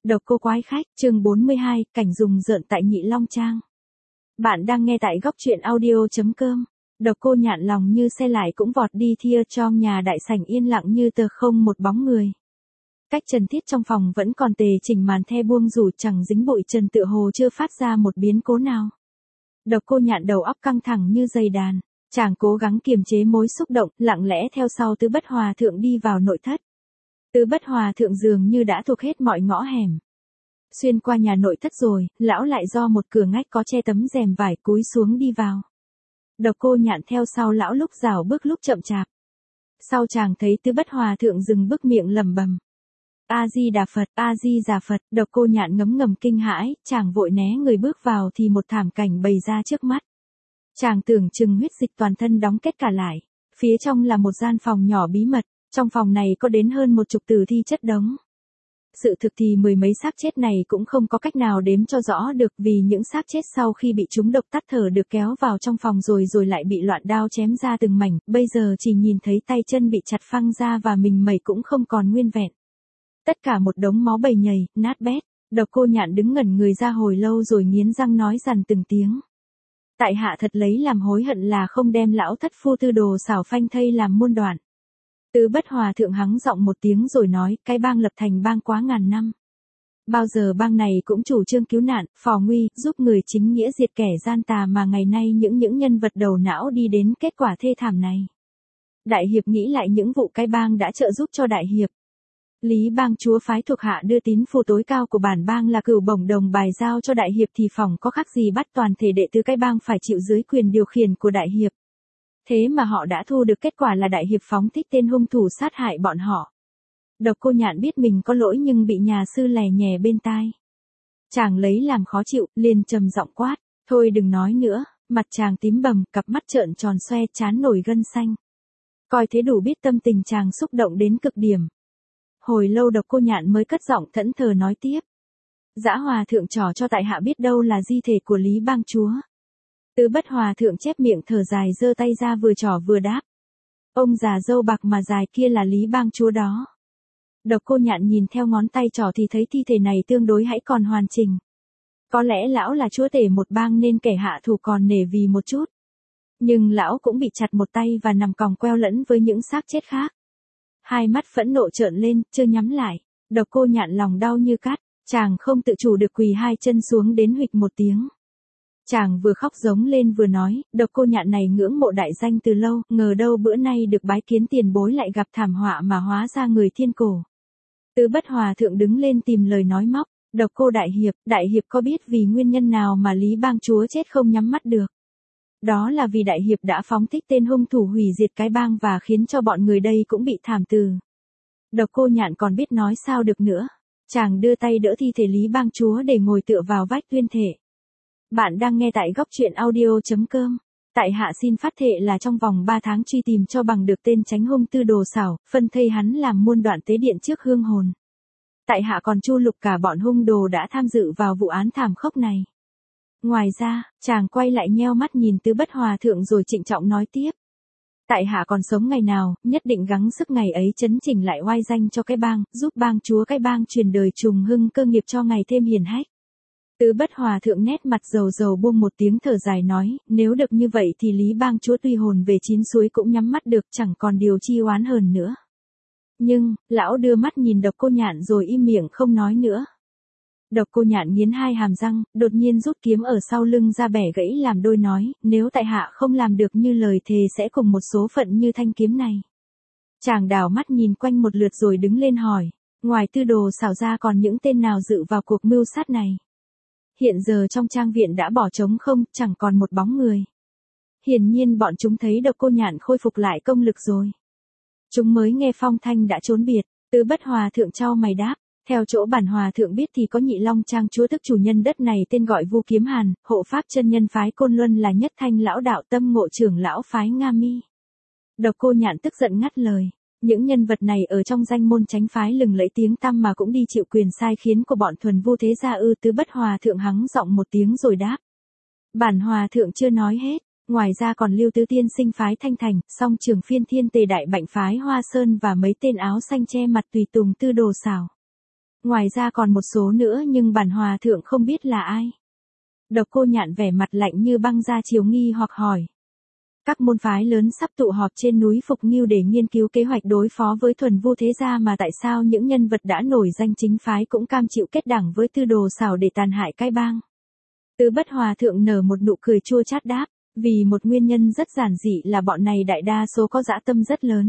Độc cô quái khách, chương 42, cảnh rùng rợn tại Nhị Long Trang. Bạn đang nghe tại góc truyện audio.com. Độc cô nhạn lòng như xe lại cũng vọt đi thia trong nhà đại sảnh yên lặng như tờ không một bóng người. Cách trần thiết trong phòng vẫn còn tề chỉnh màn the buông rủ chẳng dính bụi trần tựa hồ chưa phát ra một biến cố nào. Độc cô nhạn đầu óc căng thẳng như dây đàn, chàng cố gắng kiềm chế mối xúc động, lặng lẽ theo sau Tứ Bất Hòa Thượng đi vào nội thất. Tứ Bất Hòa Thượng dường như đã thuộc hết mọi ngõ hẻm. Xuyên qua nhà nội thất rồi, lão lại do một cửa ngách có che tấm rèm vải cúi xuống đi vào. Độc cô nhạn theo sau lão lúc rảo bước lúc chậm chạp. Sau chàng thấy Tứ Bất Hòa Thượng dừng bước miệng lẩm bẩm. A-di-đà Phật, A-di-đà Phật, độc cô nhạn ngấm ngầm kinh hãi, chàng vội né người bước vào thì một thảm cảnh bày ra trước mắt. Chàng tưởng chừng huyết dịch toàn thân đóng kết cả lại. Phía trong là một gian phòng nhỏ bí mật, trong phòng này có đến hơn 10 tử thi chất đống. Sự thực thì mười mấy xác chết này cũng không có cách nào đếm cho rõ được vì những xác chết sau khi bị trúng độc tắt thở được kéo vào trong phòng rồi lại bị loạn đao chém ra từng mảnh, bây giờ chỉ nhìn thấy tay chân bị chặt phăng ra và mình mẩy cũng không còn nguyên vẹn. Tất cả một đống máu bầy nhầy, nát bét, độc cô nhạn đứng ngẩn người ra hồi lâu rồi nghiến răng nói dằn từng tiếng. Tại hạ thật lấy làm hối hận là không đem lão thất phu Tư Đồ xảo phanh thây làm muôn đoạn. Tứ Bất Hòa Thượng hắng giọng một tiếng rồi nói, cái bang lập thành bang quá ngàn năm. Bao giờ bang này cũng chủ trương cứu nạn, phò nguy, giúp người chính nghĩa diệt kẻ gian tà mà ngày nay những nhân vật đầu não đi đến kết quả thê thảm này. Đại hiệp nghĩ lại những vụ cái bang đã trợ giúp cho đại hiệp. Lý bang chúa phái thuộc hạ đưa tín phù tối cao của bản bang là cửu bổng đồng bài giao cho đại hiệp thì phòng có khác gì bắt toàn thể đệ tử cái bang phải chịu dưới quyền điều khiển của đại hiệp. Thế mà họ đã thu được kết quả là đại hiệp phóng thích tên hung thủ sát hại bọn họ. Độc cô nhạn biết mình có lỗi nhưng bị nhà sư lè nhè bên tai. Chàng lấy làm khó chịu, liền trầm giọng quát, thôi đừng nói nữa, mặt chàng tím bầm, cặp mắt trợn tròn xoe trán nổi gân xanh. Coi thế đủ biết tâm tình chàng xúc động đến cực điểm. Hồi lâu độc cô nhạn mới cất giọng thẫn thờ nói tiếp. Dã Hòa Thượng trò cho tại hạ biết đâu là di thể của Lý bang chúa. Tứ Bất Hòa Thượng chép miệng thở dài giơ tay ra vừa trỏ vừa đáp. Ông già râu bạc mà dài kia là Lý bang chúa đó. Độc cô nhạn nhìn theo ngón tay trỏ thì thấy thi thể này tương đối hãy còn hoàn chỉnh. Có lẽ lão là chúa tể một bang nên kẻ hạ thủ còn nể vì một chút. Nhưng lão cũng bị chặt một tay và nằm còng queo lẫn với những xác chết khác. Hai mắt phẫn nộ trợn lên, chưa nhắm lại. Độc cô nhạn lòng đau như cắt, chàng không tự chủ được quỳ hai chân xuống đến huỵch một tiếng. Chàng vừa khóc giống lên vừa nói, độc cô nhạn này ngưỡng mộ đại danh từ lâu, ngờ đâu bữa nay được bái kiến tiền bối lại gặp thảm họa mà hóa ra người thiên cổ. Tứ Bất Hòa Thượng đứng lên tìm lời nói móc, độc cô đại hiệp có biết vì nguyên nhân nào mà Lý bang chúa chết không nhắm mắt được. Đó là vì đại hiệp đã phóng thích tên hung thủ hủy diệt cái bang và khiến cho bọn người đây cũng bị thảm từ. Độc cô nhạn còn biết nói sao được nữa. Chàng đưa tay đỡ thi thể Lý bang chúa để ngồi tựa vào vách tuyên thệ. Bạn đang nghe tại góc truyện audio.com. Tại hạ xin phát thệ là trong vòng 3 tháng truy tìm cho bằng được tên chánh hung Tư Đồ xảo, phân thây hắn làm muôn đoạn tế điện trước hương hồn. Tại hạ còn chu lục cả bọn hung đồ đã tham dự vào vụ án thảm khốc này. Ngoài ra, chàng quay lại nheo mắt nhìn Tứ Bất Hòa Thượng rồi trịnh trọng nói tiếp. Tại hạ còn sống ngày nào, nhất định gắng sức ngày ấy chấn chỉnh lại oai danh cho cái bang, giúp bang chúa cái bang truyền đời trùng hưng cơ nghiệp cho ngày thêm hiển hách. Tứ Bất Hòa Thượng nét mặt dầu buông một tiếng thở dài nói, nếu được như vậy thì Lý bang chúa tuy hồn về chín suối cũng nhắm mắt được chẳng còn điều chi oán hờn nữa. Nhưng, lão đưa mắt nhìn độc cô nhạn rồi im miệng không nói nữa. Độc cô nhạn nghiến hai hàm răng, đột nhiên rút kiếm ở sau lưng ra bẻ gãy làm đôi nói, nếu tại hạ không làm được như lời thề sẽ cùng một số phận như thanh kiếm này. Chàng đảo mắt nhìn quanh một lượt rồi đứng lên hỏi, ngoài Tư Đồ xảo ra còn những tên nào dự vào cuộc mưu sát này. Hiện giờ trong trang viện đã bỏ trống không, chẳng còn một bóng người. Hiển nhiên bọn chúng thấy độc cô nhạn khôi phục lại công lực rồi. Chúng mới nghe phong thanh đã trốn biệt. Tứ Bất Hòa Thượng chau mày đáp. Theo chỗ bản hòa thượng biết thì có Nhị Long Trang chúa tức chủ nhân đất này tên gọi Vu Kiếm Hàn, hộ pháp chân nhân phái Côn Luân là Nhất Thanh lão đạo tâm ngộ trưởng lão phái Nga Mi. Độc cô nhạn tức giận ngắt lời. Những nhân vật này ở trong danh môn chánh phái lừng lẫy tiếng tăm mà cũng đi chịu quyền sai khiến của bọn thuần vu thế gia ư? Tứ Bất Hòa Thượng hắng giọng một tiếng rồi đáp. Bản hòa thượng chưa nói hết, ngoài ra còn Lưu Tứ Tiên sinh phái Thanh Thành, Song Trường Phiên Thiên Tề Đại Bạnh phái Hoa Sơn và mấy tên áo xanh che mặt tùy tùng Tư Đồ xảo. Ngoài ra còn một số nữa nhưng bản hòa thượng không biết là ai. Độc Cô Nhạn vẻ mặt lạnh như băng ra chiều nghi hoặc hỏi. Các môn phái lớn sắp tụ họp trên núi Phục Nghiêu để nghiên cứu kế hoạch đối phó với Thuần Vu thế gia, mà tại sao những nhân vật đã nổi danh chính phái cũng cam chịu kết đảng với Tư Đồ Xảo để tàn hại cái bang? Tứ Bất Hòa thượng nở một nụ cười chua chát đáp, vì một nguyên nhân rất giản dị là bọn này đại đa số có dã tâm rất lớn.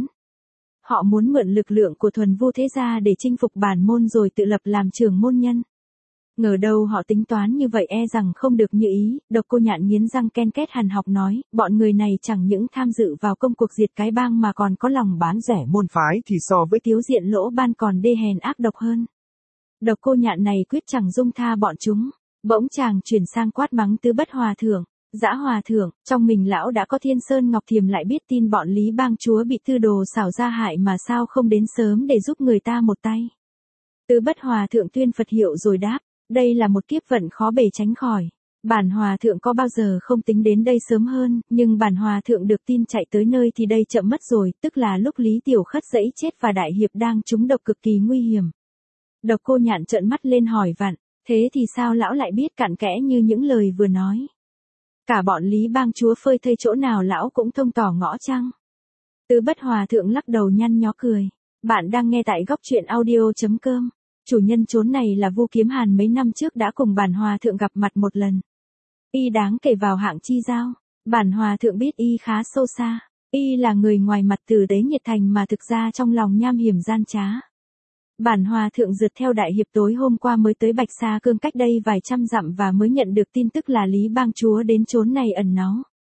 Họ muốn mượn lực lượng của Thuần Vu thế gia để chinh phục bản môn rồi tự lập làm trưởng môn nhân. Ngờ đâu họ tính toán như vậy e rằng không được như ý. Độc Cô Nhạn nghiến răng ken két hằn học nói, bọn người này chẳng những tham dự vào công cuộc diệt cái bang mà còn có lòng bán rẻ môn phái thì so với Tiếu Diện Lỗ Ban còn đê hèn ác độc hơn. Độc Cô Nhạn này quyết chẳng dung tha bọn chúng. Bỗng chàng chuyển sang quát mắng Tứ Bất Hòa thượng. Dã Hòa thượng, trong mình lão đã có Thiên Sơn Ngọc Thiềm lại biết tin bọn Lý Bang chúa bị Tư Đồ Xảo ra hại mà sao không đến sớm để giúp người ta một tay. Tứ Bất Hòa thượng tuyên Phật hiệu rồi đáp, đây là một kiếp vận khó bề tránh khỏi. Bản hòa thượng có bao giờ không tính đến đây sớm hơn, nhưng bản hòa thượng được tin chạy tới nơi thì đây chậm mất rồi, tức là lúc Lý Tiểu Khất dẫy chết và đại hiệp đang trúng độc cực kỳ nguy hiểm. Độc Cô Nhạn trợn mắt lên hỏi vặn, thế thì sao lão lại biết cặn kẽ như những lời vừa nói? Cả bọn Lý Bang chúa phơi thây chỗ nào lão cũng thông tỏ ngõ chăng? Tứ Bất Hòa thượng lắc đầu nhăn nhó cười. Bạn đang nghe tại góc truyện audio.com. Chủ nhân chốn này là Vu Kiếm Hàn mấy năm trước đã cùng bản hòa thượng gặp mặt một lần. Y đáng kể vào hạng chi giao. Bản hòa thượng biết y khá sâu xa. Y là người ngoài mặt tử tế nhiệt thành mà thực ra trong lòng nham hiểm gian trá. Bản hòa thượng rượt theo đại hiệp tối hôm qua mới tới Bạch Sa Cương cách đây vài trăm dặm và mới nhận được tin tức là Lý Bang chúa đến chốn này ẩn náu.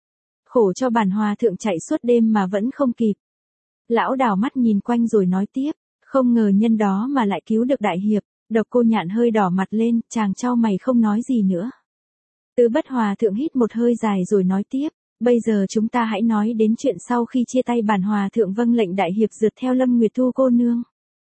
Khổ cho bản hòa thượng chạy suốt đêm mà vẫn không kịp. Lão đảo mắt nhìn quanh rồi nói tiếp, không ngờ nhân đó mà lại cứu được đại hiệp. Độc Cô Nhạn hơi đỏ mặt lên, chàng chau mày không nói gì nữa. Tứ Bất Hòa thượng hít một hơi dài rồi nói tiếp, bây giờ chúng ta hãy nói đến chuyện sau khi chia tay. Bản hòa thượng vâng lệnh đại hiệp rượt theo Lâm Nguyệt Thu cô nương.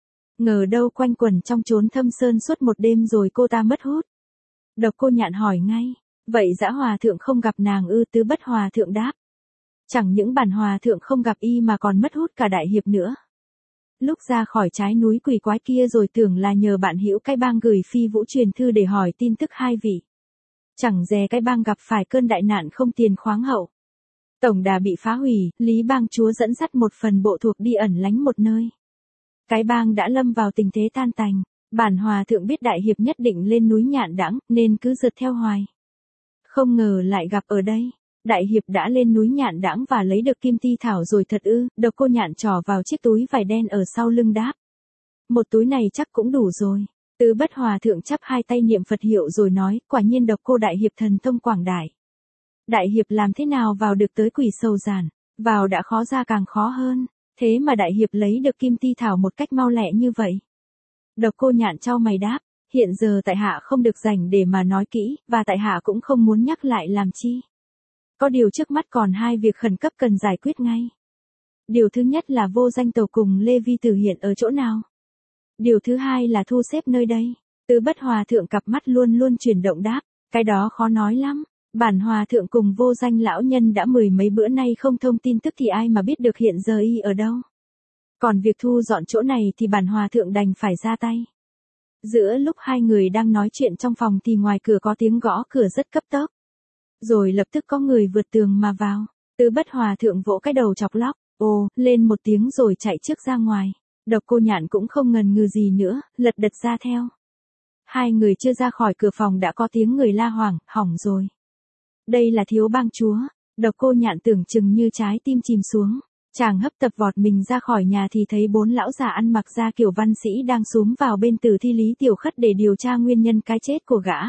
Ngờ đâu quanh quẩn trong chốn thâm sơn suốt một đêm rồi cô ta mất hút. Độc Cô Nhạn hỏi ngay, vậy Dã Hòa thượng không gặp nàng ư? Tứ Bất Hòa thượng đáp, chẳng những bản hòa thượng không gặp y mà còn mất hút cả đại hiệp nữa. Lúc ra khỏi trái núi quỷ quái kia rồi tưởng là nhờ bạn hữu cái bang gửi phi vũ truyền thư để hỏi tin tức hai vị. Chẳng dè cái bang gặp phải cơn đại nạn không tiền khoáng hậu. Tổng đà bị phá hủy, Lý Bang chúa dẫn dắt một phần bộ thuộc đi ẩn lánh một nơi. Cái bang đã lâm vào tình thế tan tành. Bản hòa thượng biết đại hiệp nhất định lên núi Nhạn Đãng nên cứ rượt theo hoài. Không ngờ lại gặp ở đây. Đại hiệp đã lên núi Nhạn Đãng và lấy được kim ti thảo rồi thật ư? Độc Cô Nhạn trỏ vào chiếc túi vải đen ở sau lưng đáp. Một túi này chắc cũng đủ rồi. Tứ Bất Hòa thượng chắp hai tay niệm Phật hiệu rồi nói, quả nhiên Độc Cô đại hiệp thần thông quảng đại. Đại hiệp làm thế nào vào được tới Quỷ Sầu Giản? Vào đã khó ra càng khó hơn. Thế mà đại hiệp lấy được kim ti thảo một cách mau lẹ như vậy. Độc Cô Nhạn chau mày đáp, hiện giờ tại hạ không được rảnh để mà nói kỹ, và tại hạ cũng không muốn nhắc lại làm chi. Có điều trước mắt còn hai việc khẩn cấp cần giải quyết ngay. Điều thứ nhất là Vô Danh Tầu cùng Lê Vi Tử hiện ở chỗ nào. Điều thứ hai là thu xếp nơi đây. Tứ Bất Hòa thượng cặp mắt luôn luôn chuyển động đáp, cái đó khó nói lắm. Bản hòa thượng cùng Vô Danh lão nhân đã mười mấy bữa nay không thông tin tức thì ai mà biết được hiện giờ y ở đâu. Còn việc thu dọn chỗ này thì bản hòa thượng đành phải ra tay. Giữa lúc hai người đang nói chuyện trong phòng thì ngoài cửa có tiếng gõ cửa rất cấp tốc. Rồi lập tức có người vượt tường mà vào. Tứ Bất Hòa thượng vỗ cái đầu chọc lóc, ồ, lên một tiếng rồi chạy trước ra ngoài. Độc Cô Nhạn cũng không ngần ngừ gì nữa, lật đật ra theo. Hai người chưa ra khỏi cửa phòng đã có tiếng người la hoảng, hỏng rồi. Đây là Thiếu Bang chúa. Độc Cô Nhạn tưởng chừng như trái tim chìm xuống. Chàng hấp tấp vọt mình ra khỏi nhà thì thấy bốn lão già ăn mặc da kiểu văn sĩ đang xúm vào bên tử thi Lý Tiểu Khất để điều tra nguyên nhân cái chết của gã.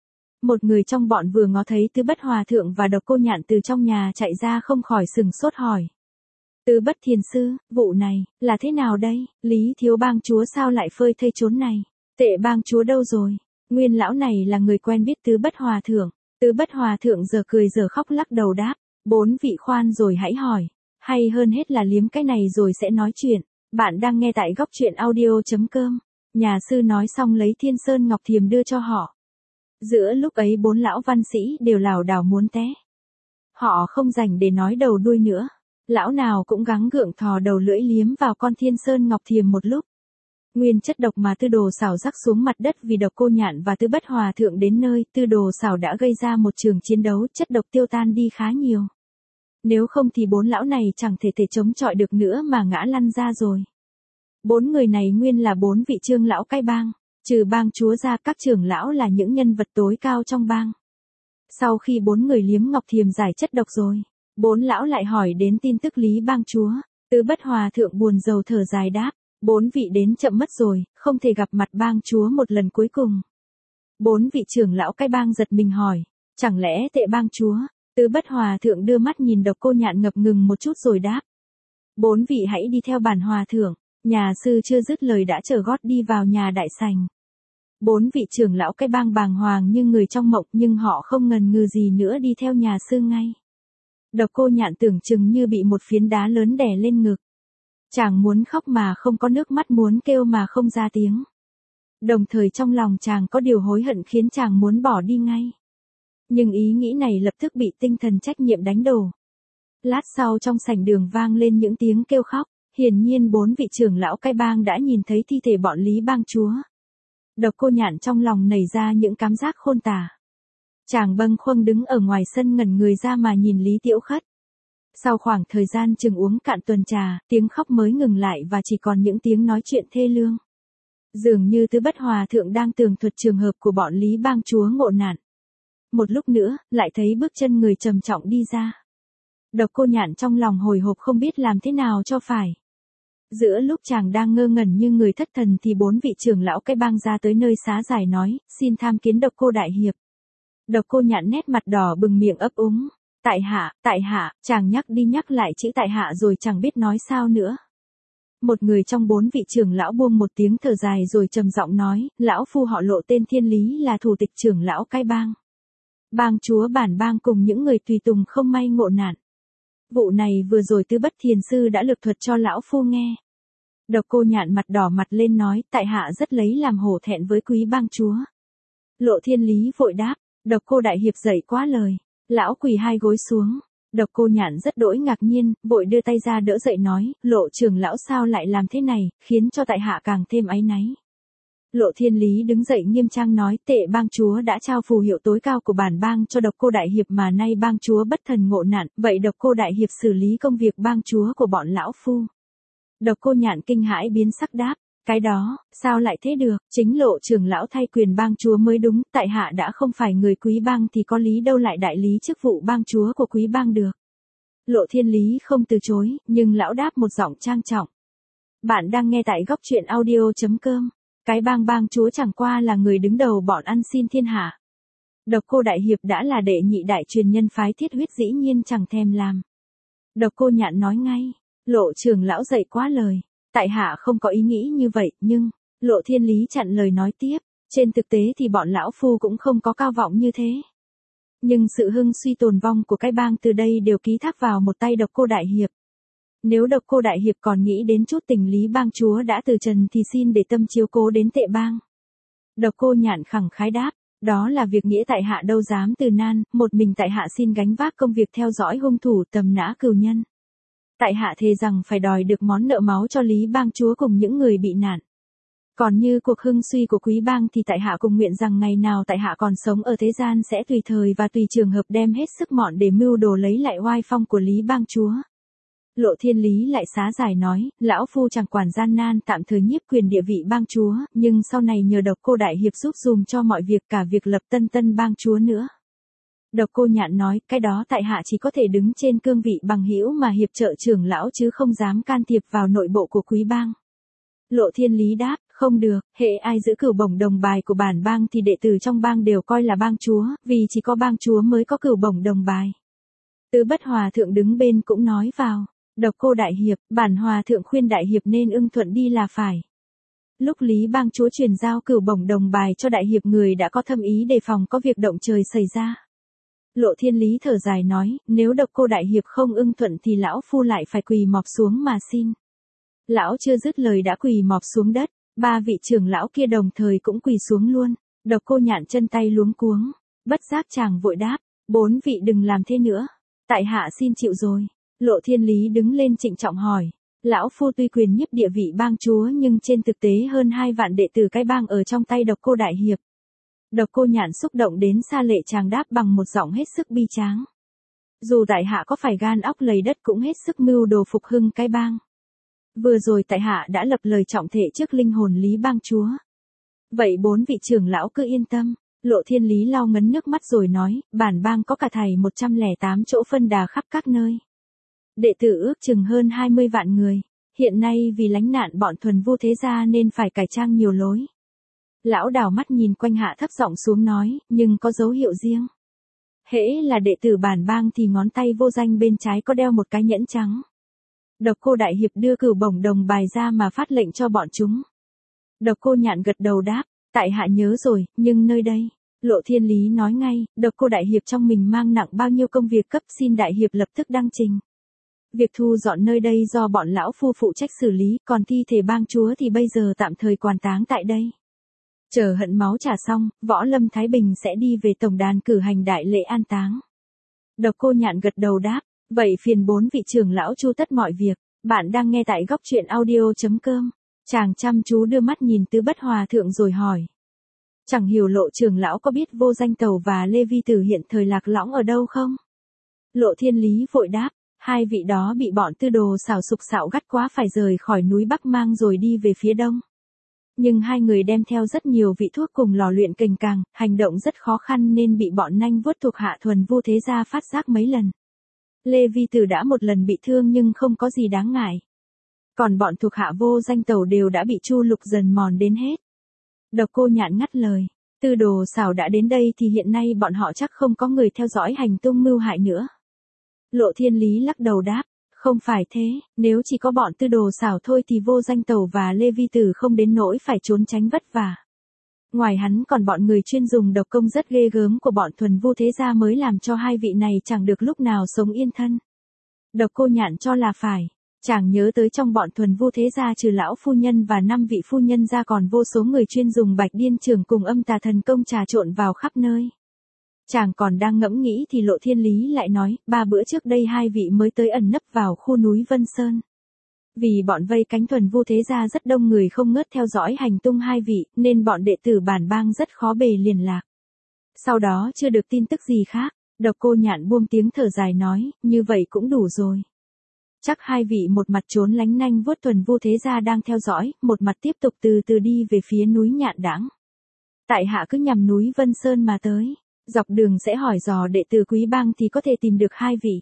Một người trong bọn vừa ngó thấy Tứ Bất Hòa thượng và Độc Cô Nhạn từ trong nhà chạy ra không khỏi sừng sốt hỏi. Tứ Bất thiền sư, vụ này, là thế nào đây? Lý Thiếu Bang chúa sao lại phơi thây chốn này? Tệ Bang chúa đâu rồi? Nguyên lão này là người quen biết Tứ Bất Hòa thượng. Tứ Bất Hòa thượng giờ cười giờ khóc lắc đầu đáp. Bốn vị khoan rồi hãy hỏi. Hay hơn hết là liếm cái này rồi sẽ nói chuyện. Bạn đang nghe tại góc truyện audio.com. Nhà sư nói xong lấy Thiên Sơn Ngọc Thiềm đưa cho họ. Giữa lúc ấy bốn lão văn sĩ đều lảo đảo muốn té. Họ không rảnh để nói đầu đuôi nữa. Lão nào cũng gắng gượng thò đầu lưỡi liếm vào con Thiên Sơn Ngọc Thiềm một lúc. Nguyên chất độc mà Tư Đồ Sảo rắc xuống mặt đất vì Độc Cô Nhạn và Tư Bất Hòa thượng đến nơi, Tư Đồ Sảo đã gây ra một trường chiến đấu, chất độc tiêu tan đi khá nhiều. Nếu không thì bốn lão này chẳng thể chống chọi được nữa mà ngã lăn ra rồi. Bốn người này nguyên là bốn vị trưởng lão cai bang, trừ bang chúa ra các trưởng lão là những nhân vật tối cao trong bang. Sau khi bốn người liếm ngọc thiềm giải chất độc rồi, bốn lão lại hỏi đến tin tức Lý bang chúa. Tư Bất Hòa thượng buồn rầu thở dài đáp, bốn vị đến chậm mất rồi, không thể gặp mặt bang chúa một lần cuối cùng. Bốn vị trưởng lão cai bang giật mình hỏi, chẳng lẽ Tệ bang chúa? Tư Bất Hòa thượng đưa mắt nhìn Độc Cô Nhạn ngập ngừng một chút rồi đáp, bốn vị hãy đi theo bản hòa thượng. Nhà sư chưa dứt lời đã trở gót đi vào nhà đại sảnh. Bốn vị trưởng lão cai bang bàng hoàng như người trong mộng, nhưng họ không ngần ngừ gì nữa đi theo nhà sư ngay. Độc Cô Nhạn tưởng chừng như bị một phiến đá lớn đè lên ngực. Chàng muốn khóc mà không có nước mắt, muốn kêu mà không ra tiếng. Đồng thời trong lòng chàng có điều hối hận khiến chàng muốn bỏ đi ngay. Nhưng ý nghĩ này lập tức bị tinh thần trách nhiệm đánh đổ. Lát sau trong sảnh đường vang lên những tiếng kêu khóc, hiển nhiên bốn vị trưởng lão cai bang đã nhìn thấy thi thể bọn Lý bang chúa. Độc Cô Nhạn trong lòng nảy ra những cảm giác khôn tả. Chàng bâng khuâng đứng ở ngoài sân ngẩn người ra mà nhìn Lý Tiểu Khất. Sau khoảng thời gian chừng uống cạn tuần trà, tiếng khóc mới ngừng lại và chỉ còn những tiếng nói chuyện thê lương. Dường như Tư Bất Hòa thượng đang tường thuật trường hợp của bọn Lý bang chúa ngộ nạn. Một lúc nữa, lại thấy bước chân người trầm trọng đi ra. Độc Cô Nhạn trong lòng hồi hộp không biết làm thế nào cho phải. Giữa lúc chàng đang ngơ ngẩn như người thất thần thì bốn vị trưởng lão cai bang ra tới nơi xá giải nói, xin tham kiến Độc Cô đại hiệp. Độc Cô Nhạn nét mặt đỏ bừng miệng ấp úng. Tại hạ, chàng nhắc đi nhắc lại chữ tại hạ rồi chẳng biết nói sao nữa. Một người trong bốn vị trưởng lão buông một tiếng thở dài rồi trầm giọng nói, lão phu họ Lộ tên Thiên Lý là thủ tịch trưởng lão cai bang. Bang chúa bản bang cùng những người tùy tùng không may ngộ nạn. Vụ này vừa rồi Tư Bất Thiền sư đã lực thuật cho lão phu nghe. Độc Cô Nhạn mặt đỏ mặt lên nói, tại hạ rất lấy làm hổ thẹn với quý bang chúa. Lộ Thiên Lý vội đáp, Độc Cô đại hiệp dậy quá lời. Lão quỳ hai gối xuống. Độc Cô Nhạn rất đỗi ngạc nhiên, vội đưa tay ra đỡ dậy nói, Lộ trưởng lão sao lại làm thế này, khiến cho tại hạ càng thêm áy náy. Lộ Thiên Lý đứng dậy nghiêm trang nói, Tệ bang chúa đã trao phù hiệu tối cao của bản bang cho Độc Cô đại hiệp mà nay bang chúa bất thần ngộ nạn, vậy Độc Cô đại hiệp xử lý công việc bang chúa của bọn lão phu. Độc Cô Nhạn kinh hãi biến sắc đáp, cái đó, sao lại thế được, chính Lộ trưởng lão thay quyền bang chúa mới đúng, tại hạ đã không phải người quý bang thì có lý đâu lại đại lý chức vụ bang chúa của quý bang được. Lộ Thiên Lý không từ chối, nhưng lão đáp một giọng trang trọng. Bạn đang nghe tại góc truyện audio.com. Cái bang chúa chẳng qua là người đứng đầu bọn ăn xin thiên hạ. Độc Cô đại hiệp đã là đệ nhị đại truyền nhân phái Thiết Huyết dĩ nhiên chẳng thèm làm. Độc Cô Nhạn nói ngay, Lộ trưởng lão dậy quá lời. Tại hạ không có ý nghĩ như vậy, nhưng, Lộ Thiên Lý chặn lời nói tiếp, trên thực tế thì bọn lão phu cũng không có cao vọng như thế. Nhưng sự hưng suy tồn vong của cái bang từ đây đều ký thác vào một tay Độc Cô đại hiệp. Nếu Độc Cô đại hiệp còn nghĩ đến chút tình Lý bang chúa đã từ trần thì xin để tâm chiếu cố đến Tệ bang. Độc Cô Nhạn khẳng khái đáp, đó là việc nghĩa tại hạ đâu dám từ nan, một mình tại hạ xin gánh vác công việc theo dõi hung thủ tầm nã cừu nhân. Tại hạ thề rằng phải đòi được món nợ máu cho Lý bang chúa cùng những người bị nạn. Còn như cuộc hưng suy của quý bang thì tại hạ cùng nguyện rằng ngày nào tại hạ còn sống ở thế gian sẽ tùy thời và tùy trường hợp đem hết sức mọn để mưu đồ lấy lại oai phong của Lý bang chúa. Lộ Thiên Lý lại xá giải nói, lão phu chẳng quản gian nan tạm thời nhiếp quyền địa vị bang chúa, nhưng sau này nhờ Độc Cô đại hiệp giúp dùm cho mọi việc cả việc lập tân bang chúa nữa. Độc Cô Nhạn nói, cái đó tại hạ chỉ có thể đứng trên cương vị bằng hữu mà hiệp trợ trưởng lão chứ không dám can thiệp vào nội bộ của quý bang. Lộ Thiên Lý đáp, không được, hệ ai giữ cửu bổng đồng bài của bản bang thì đệ tử trong bang đều coi là bang chúa, vì chỉ có bang chúa mới có cửu bổng đồng bài. Tư Bất Hòa thượng đứng bên cũng nói vào, Độc Cô đại hiệp, bản hòa thượng khuyên đại hiệp nên ưng thuận đi là phải. Lúc Lý bang chúa truyền giao cửu bổng đồng bài cho đại hiệp người đã có thâm ý đề phòng có việc động trời xảy ra. Lộ Thiên Lý thở dài nói, nếu Độc Cô đại hiệp không ưng thuận thì lão phu lại phải quỳ mọp xuống mà xin. Lão chưa dứt lời đã quỳ mọp xuống đất, ba vị trưởng lão kia đồng thời cũng quỳ xuống luôn. Độc Cô Nhạn chân tay luống cuống, bất giác chàng vội đáp, bốn vị đừng làm thế nữa, tại hạ xin chịu rồi. Lộ Thiên Lý đứng lên trịnh trọng hỏi, Lão Phu tuy quyền nhiếp địa vị bang chúa nhưng trên thực tế hơn 2 vạn đệ tử cái bang ở trong tay Độc Cô đại hiệp. Độc Cô Nhạn xúc động đến xa lệ chàng đáp bằng một giọng hết sức bi tráng. Dù tại hạ có phải gan óc lầy đất cũng hết sức mưu đồ phục hưng cái bang. Vừa rồi tại hạ đã lập lời trọng thệ trước linh hồn Lý bang chúa. Vậy 4 vị trưởng lão cứ yên tâm. Lộ Thiên Lý lau ngấn nước mắt rồi nói, bản bang có cả thầy 108 chỗ phân đà khắp các nơi. Đệ tử ước chừng hơn 20 vạn người, hiện nay vì lánh nạn bọn thuần vu thế gia nên phải cải trang nhiều lối. Lão đảo mắt nhìn quanh hạ thấp giọng xuống nói, nhưng có dấu hiệu riêng. Hễ là đệ tử bản bang thì ngón tay vô danh bên trái có đeo một cái nhẫn trắng. Độc Cô đại hiệp đưa cửu bổng đồng bài ra mà phát lệnh cho bọn chúng. Độc Cô Nhạn gật đầu đáp, tại hạ nhớ rồi, nhưng nơi đây. Lộ Thiên Lý nói ngay, Độc Cô đại hiệp trong mình mang nặng bao nhiêu công việc cấp xin đại hiệp lập tức đăng trình. Việc thu dọn nơi đây do bọn lão phu phụ trách xử lý, còn thi thể bang chúa thì bây giờ tạm thời quản táng tại đây. Chờ hận máu trả xong, Võ Lâm Thái Bình sẽ đi về tổng đàn cử hành đại lễ an táng. Độc Cô Nhạn gật đầu đáp, vậy phiền 4 vị trưởng lão chu tất mọi việc. Bạn đang nghe tại góc truyện audio.com. Chàng chăm chú đưa mắt nhìn Tứ Bất Hòa thượng rồi hỏi. Chẳng hiểu Lộ trưởng lão có biết Vô Danh Tẩu và Lê Vi Tử hiện thời lạc lõng ở đâu không? Lộ Thiên Lý vội đáp, 2 vị đó bị bọn tư đồ xảo sục sạo gắt quá phải rời khỏi núi Bắc Mang rồi đi về phía đông. Nhưng 2 người đem theo rất nhiều vị thuốc cùng lò luyện kình càng, hành động rất khó khăn nên bị bọn nanh vuốt thuộc hạ thuần vu thế gia phát giác mấy lần. Lê Vi Tử đã một lần bị thương nhưng không có gì đáng ngại. Còn bọn thuộc hạ Vô Danh Tẩu đều đã bị Chu Lục dần mòn đến hết. Độc Cô Nhạn ngắt lời, tư đồ xảo đã đến đây thì hiện nay bọn họ chắc không có người theo dõi hành tung mưu hại nữa. Lộ Thiên Lý lắc đầu đáp, không phải thế, nếu chỉ có bọn tư đồ xảo thôi thì Vô Danh Tẩu và Lê Vi Tử không đến nỗi phải trốn tránh vất vả. Ngoài hắn còn bọn người chuyên dùng độc công rất ghê gớm của bọn thuần vu thế gia mới làm cho 2 vị này chẳng được lúc nào sống yên thân. Độc Cô Nhạn cho là phải. Chàng nhớ tới trong bọn thuần vu thế gia trừ lão phu nhân và 5 vị phu nhân ra còn vô số người chuyên dùng bạch điên trưởng cùng âm tà thần công trà trộn vào khắp nơi. Chàng còn đang ngẫm nghĩ thì Lộ Thiên Lý lại nói, 3 bữa trước đây 2 vị mới tới ẩn nấp vào khu núi Vân Sơn. Vì bọn vây cánh thuần vu thế gia rất đông người không ngớt theo dõi hành tung 2 vị, nên bọn đệ tử bản bang rất khó bề liên lạc. Sau đó chưa được tin tức gì khác, Độc Cô Nhạn buông tiếng thở dài nói, như vậy cũng đủ rồi. Chắc 2 vị một mặt trốn lánh nanh vuốt thuần vu thế gia đang theo dõi, một mặt tiếp tục từ từ đi về phía núi Nhạn Đãng. Tại hạ cứ nhằm núi Vân Sơn mà tới, dọc đường sẽ hỏi dò đệ tử quý bang thì có thể tìm được 2 vị.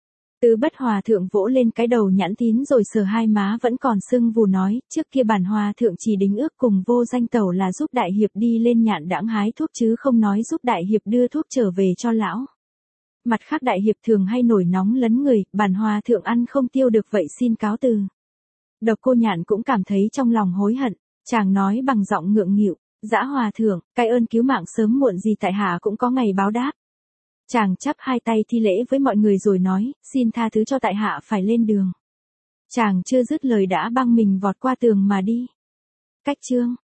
Tứ Bất Hòa thượng vỗ lên cái đầu nhãn tín rồi sờ 2 má vẫn còn sưng vù nói, trước kia bản hòa thượng chỉ đính ước cùng Vô Danh Tẩu là giúp đại hiệp đi lên Nhạn Đãng hái thuốc chứ không nói giúp đại hiệp đưa thuốc trở về cho lão. Mặt khác đại hiệp thường hay nổi nóng lấn người, bản hòa thượng ăn không tiêu được vậy xin cáo từ. Độc Cô Nhạn cũng cảm thấy trong lòng hối hận, chàng nói bằng giọng ngượng nghịu, dã hòa thượng, cái ơn cứu mạng sớm muộn gì tại hạ cũng có ngày báo đáp. Chàng chắp 2 tay thi lễ với mọi người rồi nói, xin tha thứ cho tại hạ phải lên đường. Chàng chưa dứt lời đã băng mình vọt qua tường mà đi. Cách chương